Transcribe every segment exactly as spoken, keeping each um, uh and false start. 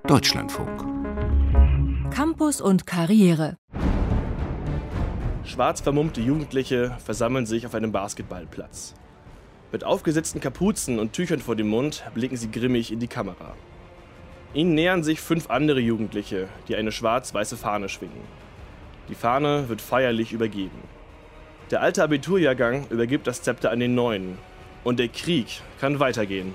Deutschlandfunk. Campus und Karriere. Schwarz vermummte Jugendliche versammeln sich auf einem Basketballplatz. Mit aufgesetzten Kapuzen und Tüchern vor dem Mund blicken sie grimmig in die Kamera. Ihnen nähern sich fünf andere Jugendliche, die eine schwarz-weiße Fahne schwingen. Die Fahne wird feierlich übergeben. Der alte Abiturjahrgang übergibt das Zepter an den neuen. Und der Krieg kann weitergehen.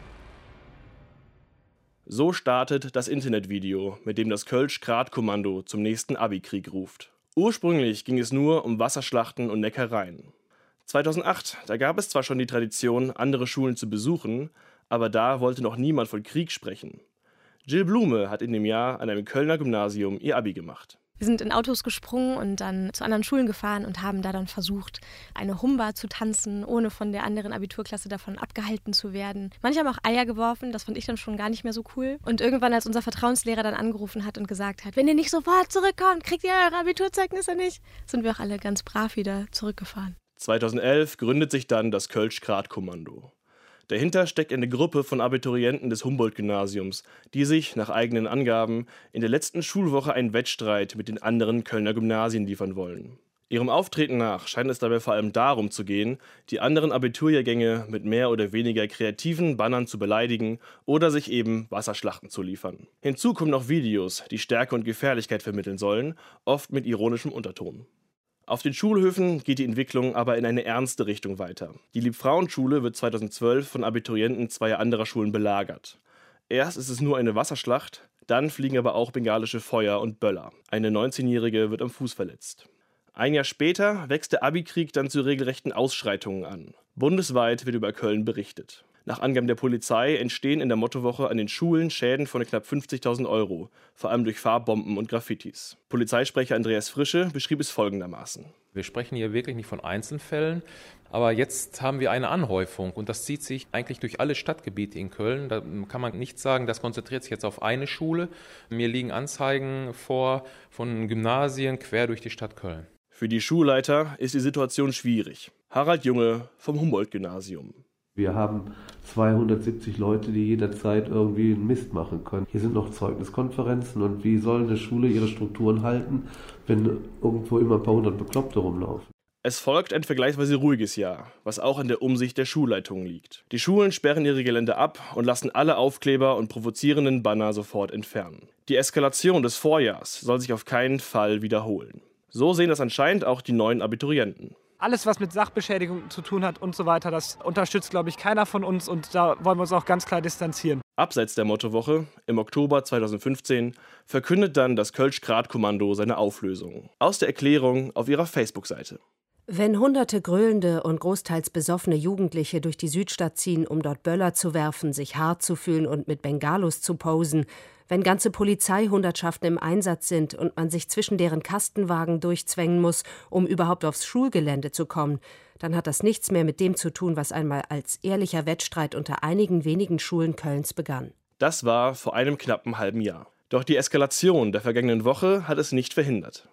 So startet das Internetvideo, mit dem das Kölsch-Grat-Kommando zum nächsten Abi-Krieg ruft. Ursprünglich ging es nur um Wasserschlachten und Neckereien. zweitausendacht, da gab es zwar schon die Tradition, andere Schulen zu besuchen, aber da wollte noch niemand von Krieg sprechen. Jill Blume hat in dem Jahr an einem Kölner Gymnasium ihr Abi gemacht. Wir sind in Autos gesprungen und dann zu anderen Schulen gefahren und haben da dann versucht, eine Humba zu tanzen, ohne von der anderen Abiturklasse davon abgehalten zu werden. Manche haben auch Eier geworfen, das fand ich dann schon gar nicht mehr so cool. Und irgendwann, als unser Vertrauenslehrer dann angerufen hat und gesagt hat, wenn ihr nicht sofort zurückkommt, kriegt ihr eure Abiturzeugnisse nicht, sind wir auch alle ganz brav wieder zurückgefahren. zweitausendelf gründet sich dann das Kölsch-Grat-Kommando. Dahinter steckt eine Gruppe von Abiturienten des Humboldt-Gymnasiums, die sich, nach eigenen Angaben, in der letzten Schulwoche einen Wettstreit mit den anderen Kölner Gymnasien liefern wollen. Ihrem Auftreten nach scheint es dabei vor allem darum zu gehen, die anderen Abiturjahrgänge mit mehr oder weniger kreativen Bannern zu beleidigen oder sich eben Wasserschlachten zu liefern. Hinzu kommen noch Videos, die Stärke und Gefährlichkeit vermitteln sollen, oft mit ironischem Unterton. Auf den Schulhöfen geht die Entwicklung aber in eine ernste Richtung weiter. Die Liebfrauenschule wird zweitausendzwölf von Abiturienten zweier anderer Schulen belagert. Erst ist es nur eine Wasserschlacht, dann fliegen aber auch bengalische Feuer und Böller. Eine neunzehnjährige wird am Fuß verletzt. Ein Jahr später wächst der Abi-Krieg dann zu regelrechten Ausschreitungen an. Bundesweit wird über Köln berichtet. Nach Angaben der Polizei entstehen in der Mottowoche an den Schulen Schäden von knapp fünfzigtausend Euro, vor allem durch Farbbomben und Graffitis. Polizeisprecher Andreas Frische beschrieb es folgendermaßen. Wir sprechen hier wirklich nicht von Einzelfällen, aber jetzt haben wir eine Anhäufung und das zieht sich eigentlich durch alle Stadtgebiete in Köln. Da kann man nicht sagen, das konzentriert sich jetzt auf eine Schule. Mir liegen Anzeigen vor von Gymnasien quer durch die Stadt Köln. Für die Schulleiter ist die Situation schwierig. Harald Junge vom Humboldt-Gymnasium. Wir haben zweihundertsiebzig Leute, die jederzeit irgendwie einen Mist machen können. Hier sind noch Zeugniskonferenzen und wie soll eine Schule ihre Strukturen halten, wenn irgendwo immer ein paar hundert Bekloppte rumlaufen? Es folgt ein vergleichsweise ruhiges Jahr, was auch in der Umsicht der Schulleitungen liegt. Die Schulen sperren ihre Gelände ab und lassen alle Aufkleber und provozierenden Banner sofort entfernen. Die Eskalation des Vorjahrs soll sich auf keinen Fall wiederholen. So sehen das anscheinend auch die neuen Abiturienten. Alles, was mit Sachbeschädigung zu tun hat und so weiter, das unterstützt, glaube ich, keiner von uns und da wollen wir uns auch ganz klar distanzieren. Abseits der Mottowoche, im Oktober zweitausendfünfzehn, verkündet dann das Kölsch-Grat-Kommando seine Auflösung. Aus der Erklärung auf ihrer Facebook-Seite. Wenn hunderte gröhlende und großteils besoffene Jugendliche durch die Südstadt ziehen, um dort Böller zu werfen, sich hart zu fühlen und mit Bengalos zu posen, wenn ganze Polizeihundertschaften im Einsatz sind und man sich zwischen deren Kastenwagen durchzwängen muss, um überhaupt aufs Schulgelände zu kommen, dann hat das nichts mehr mit dem zu tun, was einmal als ehrlicher Wettstreit unter einigen wenigen Schulen Kölns begann. Das war vor einem knappen halben Jahr. Doch die Eskalation der vergangenen Woche hat es nicht verhindert.